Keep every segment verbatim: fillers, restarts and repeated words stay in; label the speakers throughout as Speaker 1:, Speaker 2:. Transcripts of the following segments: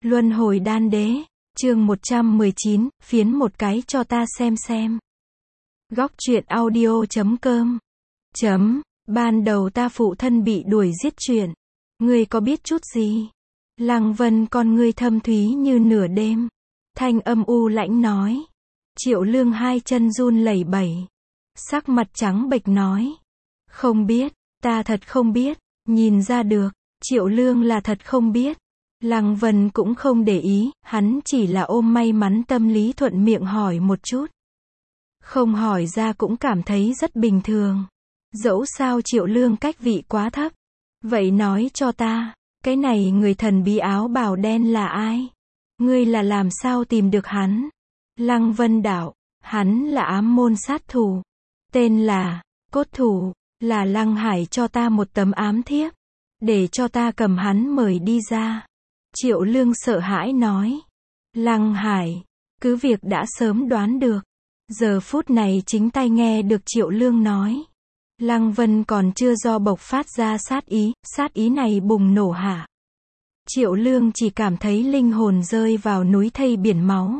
Speaker 1: Luân hồi đan đế, chương một trăm mười chín, phiến một cái cho ta xem xem. Góc truyện audio chấm com. Chấm, ban đầu ta phụ thân bị đuổi giết chuyện. Ngươi có biết chút gì? Lăng Vân con ngươi thâm thúy như nửa đêm. Thanh âm u lãnh nói. Triệu Lương hai chân run lẩy bẩy. Sắc mặt trắng bệch nói. Không biết, ta thật không biết. Nhìn ra được, Triệu Lương là thật không biết. Lăng Vân cũng không để ý, hắn chỉ là ôm may mắn tâm lý thuận miệng hỏi một chút. Không hỏi ra cũng cảm thấy rất bình thường. Dẫu sao Triệu Lương cách vị quá thấp. Vậy nói cho ta, cái này người thần bí áo bào đen là ai? Ngươi là làm sao tìm được hắn? Lăng Vân đạo, hắn là ám môn sát thủ. Tên là, cốt thủ, là Lăng Hải cho ta một tấm ám thiếp. Để cho ta cầm hắn mời đi ra. Triệu Lương sợ hãi nói. Lăng Hải, cứ việc đã sớm đoán được. Giờ phút này chính tay nghe được Triệu Lương nói. Lăng Vân còn chưa do bộc phát ra sát ý, sát ý này bùng nổ hả? Triệu Lương chỉ cảm thấy linh hồn rơi vào núi thây biển máu.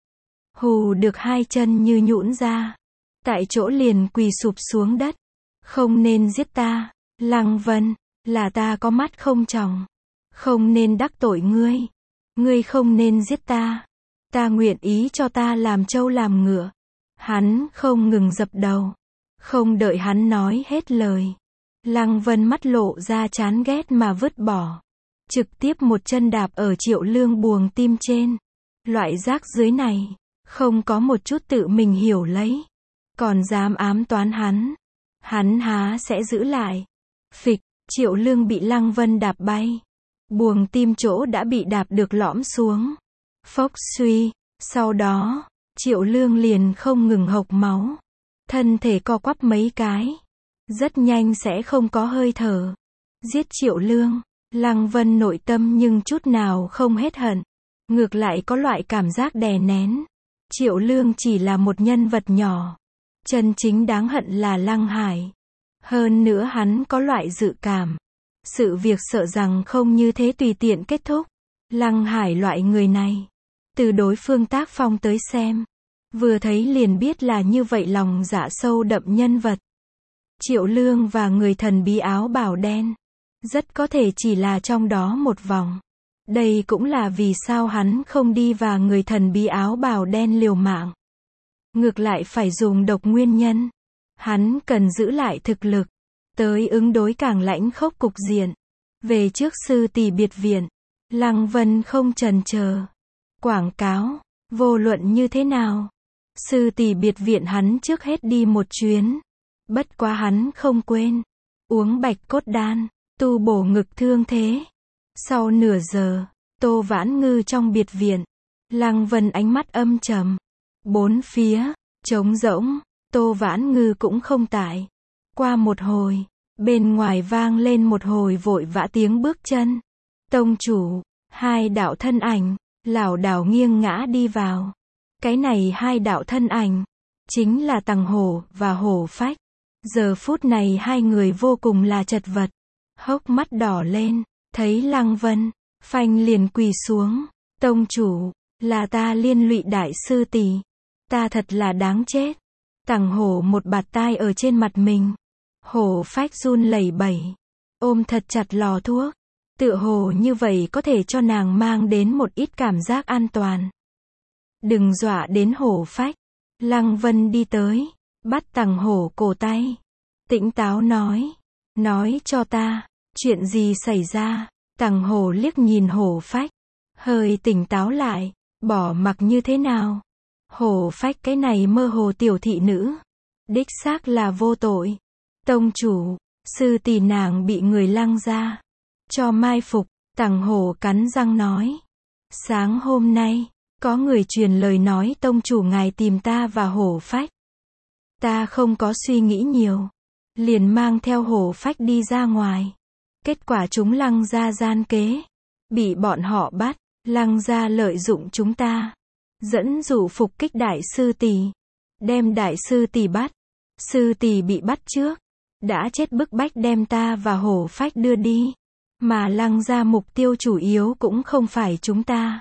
Speaker 1: Hù được hai chân như nhũn ra. Tại chỗ liền quỳ sụp xuống đất. Không nên giết ta, Lăng Vân, là ta có mắt không tròng. Không nên đắc tội ngươi. Ngươi không nên giết ta. Ta nguyện ý cho ta làm trâu làm ngựa. Hắn không ngừng dập đầu. Không đợi hắn nói hết lời. Lăng Vân mắt lộ ra chán ghét mà vứt bỏ. Trực tiếp một chân đạp ở Triệu Lương buồng tim trên. Loại rác dưới này. Không có một chút tự mình hiểu lấy. Còn dám ám toán hắn. Hắn há sẽ giữ lại. Phịch, Triệu Lương bị Lăng Vân đạp bay. Buồng tim chỗ đã bị đạp được lõm xuống. Phốc suy, sau đó, Triệu Lương liền không ngừng hộc máu. Thân thể co quắp mấy cái. Rất nhanh sẽ không có hơi thở. Giết Triệu Lương, Lăng Vân nội tâm nhưng chút nào không hết hận. Ngược lại có loại cảm giác đè nén. Triệu Lương chỉ là một nhân vật nhỏ. Chân chính đáng hận là Lăng Hải. Hơn nữa hắn có loại dự cảm. Sự việc sợ rằng không như thế tùy tiện kết thúc. Lăng Hải loại người này. Từ đối phương tác phong tới xem. Vừa thấy liền biết là như vậy lòng dạ sâu đậm nhân vật. Triệu Lương và người thần bí áo bào đen. Rất có thể chỉ là trong đó một vòng. Đây cũng là vì sao hắn không đi và người thần bí áo bào đen liều mạng. Ngược lại phải dùng độc nguyên nhân. Hắn cần giữ lại thực lực. Tới ứng đối càng lãnh khốc cục diện. Về trước sư tỷ biệt viện. Lăng Vân không chần chờ. Quảng cáo. Vô luận như thế nào. Sư tỷ biệt viện hắn trước hết đi một chuyến. Bất quá hắn không quên. Uống bạch cốt đan. Tu bổ ngực thương thế. Sau nửa giờ. Tô Vãn Ngư trong biệt viện. Lăng Vân ánh mắt âm trầm. Bốn phía. Trống rỗng. Tô Vãn Ngư cũng không tại. Qua một hồi. Bên ngoài vang lên một hồi vội vã tiếng bước chân. Tông chủ. Hai đạo thân ảnh. Lảo đảo nghiêng ngã đi vào. Cái này hai đạo thân ảnh. Chính là Tằng Hổ và Hổ Phách. Giờ phút này hai người vô cùng là chật vật. Hốc mắt đỏ lên. Thấy Lăng Vân. Phanh liền quỳ xuống. Tông chủ. Là ta liên lụy đại sư tỷ. Ta thật là đáng chết. Tằng Hổ một bạt tai ở trên mặt mình. Hổ Phách run lẩy bẩy. Ôm thật chặt lò thuốc. Tựa hồ như vậy có thể cho nàng mang đến một ít cảm giác an toàn. Đừng dọa đến Hổ Phách. Lăng Vân đi tới. Bắt Tằng Hổ cổ tay. Tỉnh táo nói. Nói cho ta. Chuyện gì xảy ra? Tằng Hổ liếc nhìn Hổ Phách. Hơi tỉnh táo lại. Bỏ mặc như thế nào? Hổ Phách cái này mơ hồ tiểu thị nữ. Đích xác là vô tội. Tông chủ. Sư tỷ nàng bị người Lăng ra. Cho mai phục. Tằng Hổ cắn răng nói. Sáng hôm nay. Có người truyền lời nói tông chủ ngài tìm ta và Hổ Phách. Ta không có suy nghĩ nhiều. Liền mang theo Hổ Phách đi ra ngoài. Kết quả chúng Lăng ra gian kế. Bị bọn họ bắt. Lăng ra lợi dụng chúng ta. Dẫn dụ phục kích đại sư tỷ. Đem đại sư tỷ bắt. Sư tỷ bị bắt trước. Đã chết bức bách đem ta và Hổ Phách đưa đi. Mà Lăng gia mục tiêu chủ yếu cũng không phải chúng ta.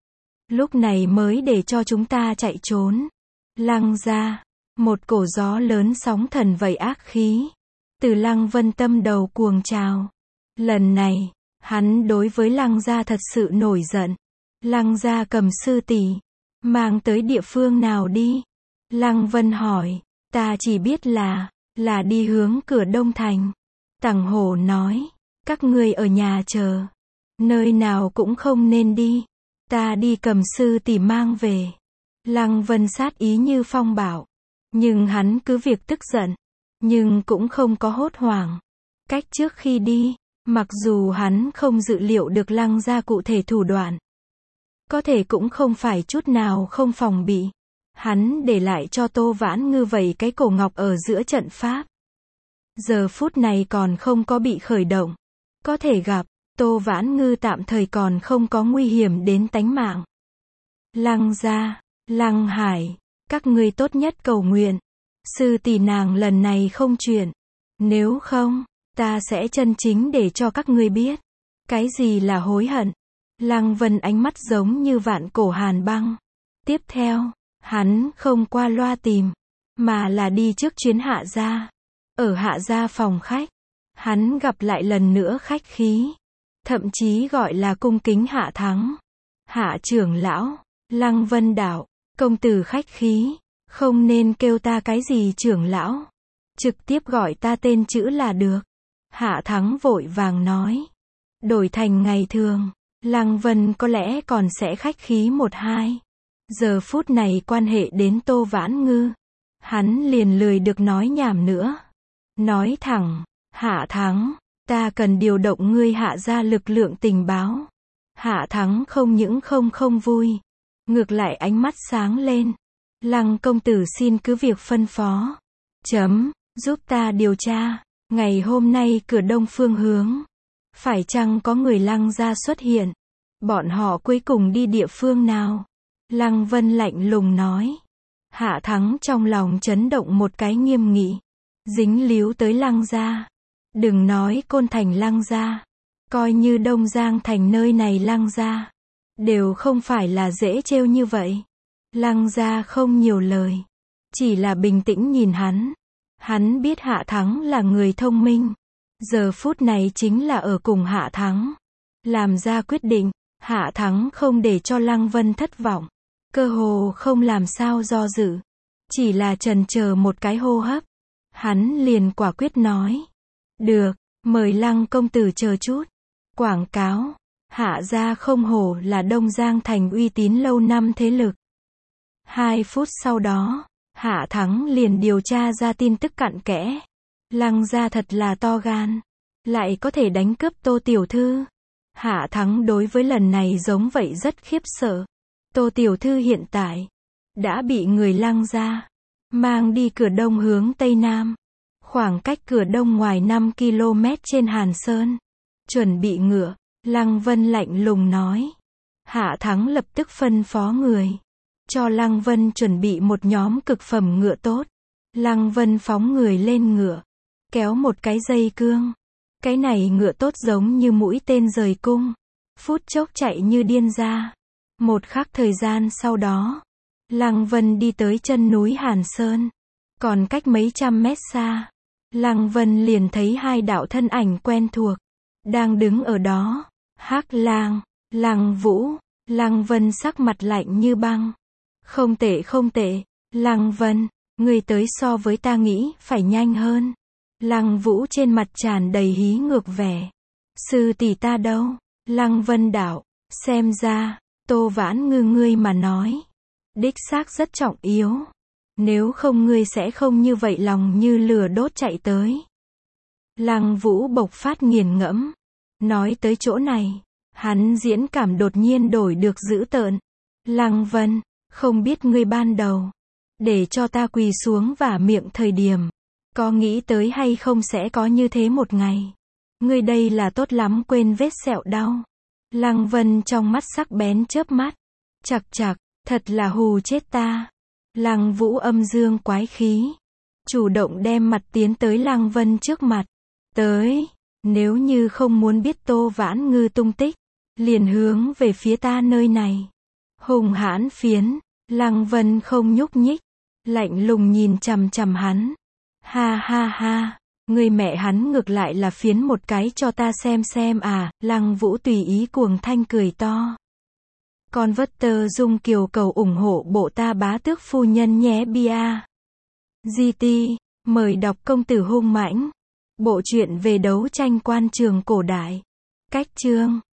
Speaker 1: Lúc này mới để cho chúng ta chạy trốn. Lăng gia, một cổ gió lớn sóng thần vẩy ác khí. Từ Lăng Vân tâm đầu cuồng trào. Lần này, hắn đối với Lăng gia thật sự nổi giận. Lăng gia cầm sư tỷ, mang tới địa phương nào đi? Lăng Vân hỏi, ta chỉ biết là, là đi hướng cửa Đông Thành. Tằng Hổ nói, các ngươi ở nhà chờ. Nơi nào cũng không nên đi. Ta đi cầm sư tỷ mang về. Lăng Vân sát ý như phong bạo. Nhưng hắn cứ việc tức giận. Nhưng cũng không có hốt hoảng. Cách trước khi đi, mặc dù hắn không dự liệu được Lăng gia cụ thể thủ đoạn. Có thể cũng không phải chút nào không phòng bị. Hắn để lại cho Tô Vãn Ngư vậy cái cổ ngọc ở giữa trận pháp. Giờ phút này còn không có bị khởi động. Có thể gặp, Tô Vãn Ngư tạm thời còn không có nguy hiểm đến tánh mạng. Lăng gia, Lăng Hải, các ngươi tốt nhất cầu nguyện. Sư tỷ nàng lần này không chuyện. Nếu không, ta sẽ chân chính để cho các ngươi biết. Cái gì là hối hận. Lăng Vân ánh mắt giống như vạn cổ hàn băng. Tiếp theo, hắn không qua loa tìm, mà là đi trước chuyến Hạ gia. Ở Hạ gia phòng khách, hắn gặp lại lần nữa khách khí. Thậm chí gọi là cung kính Hạ Thắng. Hạ trưởng lão, Lăng Vân đạo, công tử khách khí, không nên kêu ta cái gì trưởng lão. Trực tiếp gọi ta tên chữ là được. Hạ Thắng vội vàng nói. Đổi thành ngày thường, Lăng Vân có lẽ còn sẽ khách khí một hai. Giờ phút này quan hệ đến Tô Vãn Ngư. Hắn liền lười được nói nhảm nữa. Nói thẳng, Hạ Thắng, ta cần điều động ngươi Hạ gia lực lượng tình báo. Hạ Thắng không những không không vui. Ngược lại ánh mắt sáng lên. Lăng công tử xin cứ việc phân phó. Chấm, giúp ta điều tra. Ngày hôm nay cửa đông phương hướng. Phải chăng có người Lăng gia xuất hiện? Bọn họ cuối cùng đi địa phương nào? Lăng Vân lạnh lùng nói. Hạ Thắng trong lòng chấn động một cái nghiêm nghị. Dính líu tới Lăng gia. Đừng nói Côn Thành Lăng gia. Coi như Đông Giang thành nơi này Lăng gia. Đều không phải là dễ trêu như vậy. Lăng gia không nhiều lời. Chỉ là bình tĩnh nhìn hắn. Hắn biết Hạ Thắng là người thông minh. Giờ phút này chính là ở cùng Hạ Thắng. Làm ra quyết định. Hạ Thắng không để cho Lăng Vân thất vọng. Cơ hồ không làm sao do dự. Chỉ là chần chờ một cái hô hấp. Hắn liền quả quyết nói. Được, mời Lăng công tử chờ chút. Quảng cáo. Hạ gia không hổ là Đông Giang thành uy tín lâu năm thế lực. Hai phút sau đó, Hạ Thắng liền điều tra ra tin tức cặn kẽ. Lăng gia thật là to gan. Lại có thể đánh cướp Tô tiểu thư. Hạ Thắng đối với lần này giống vậy rất khiếp sợ. Tô tiểu thư hiện tại đã bị người Lăng gia mang đi cửa đông hướng tây nam. Khoảng cách cửa đông ngoài năm ki lô mét trên Hàn Sơn. Chuẩn bị ngựa. Lăng Vân lạnh lùng nói. Hạ Thắng lập tức phân phó người. Cho Lăng Vân chuẩn bị một nhóm cực phẩm ngựa tốt. Lăng Vân phóng người lên ngựa. Kéo một cái dây cương. Cái này ngựa tốt giống như mũi tên rời cung. Phút chốc chạy như điên ra. Một khắc thời gian sau đó. Lăng Vân đi tới chân núi Hàn Sơn. Còn cách mấy trăm mét xa. Lăng Vân liền thấy hai đạo thân ảnh quen thuộc. Đang đứng ở đó. Hắc Lang, Lăng Vũ. Lăng Vân sắc mặt lạnh như băng. Không tệ không tệ. Lăng Vân, người tới so với ta nghĩ phải nhanh hơn. Lăng Vũ trên mặt tràn đầy hí ngược vẻ. Sư tỷ ta đâu? Lăng Vân đạo. Xem ra, Tô Vãn Ngư ngươi mà nói. Đích xác rất trọng yếu. Nếu không ngươi sẽ không như vậy lòng như lửa đốt chạy tới. Lăng Vũ bộc phát nghiền ngẫm. Nói tới chỗ này, hắn diễn cảm đột nhiên đổi được dữ tợn. Lăng Vân, không biết ngươi ban đầu để cho ta quỳ xuống vả miệng thời điểm, có nghĩ tới hay không sẽ có như thế một ngày. Ngươi đây là tốt lắm quên vết sẹo đau. Lăng Vân trong mắt sắc bén chớp mắt. Chặc chặc, thật là hù chết ta. Lăng Vũ âm dương quái khí. Chủ động đem mặt tiến tới Lăng Vân trước mặt. Tới. Nếu như không muốn biết Tô Vãn Ngư tung tích, liền hướng về phía ta nơi này. Hùng hãn phiến, Lăng Vân không nhúc nhích, lạnh lùng nhìn chằm chằm hắn. Ha ha ha, người mẹ hắn ngược lại là phiến một cái cho ta xem xem à, Lăng Vũ tùy ý cuồng thanh cười to. Con vất tơ dung kiều cầu ủng hộ bộ ta bá tước phu nhân nhé bia. giê tê, mời đọc Công tử hung mãnh. Bộ truyện về đấu tranh quan trường cổ đại. Cách chương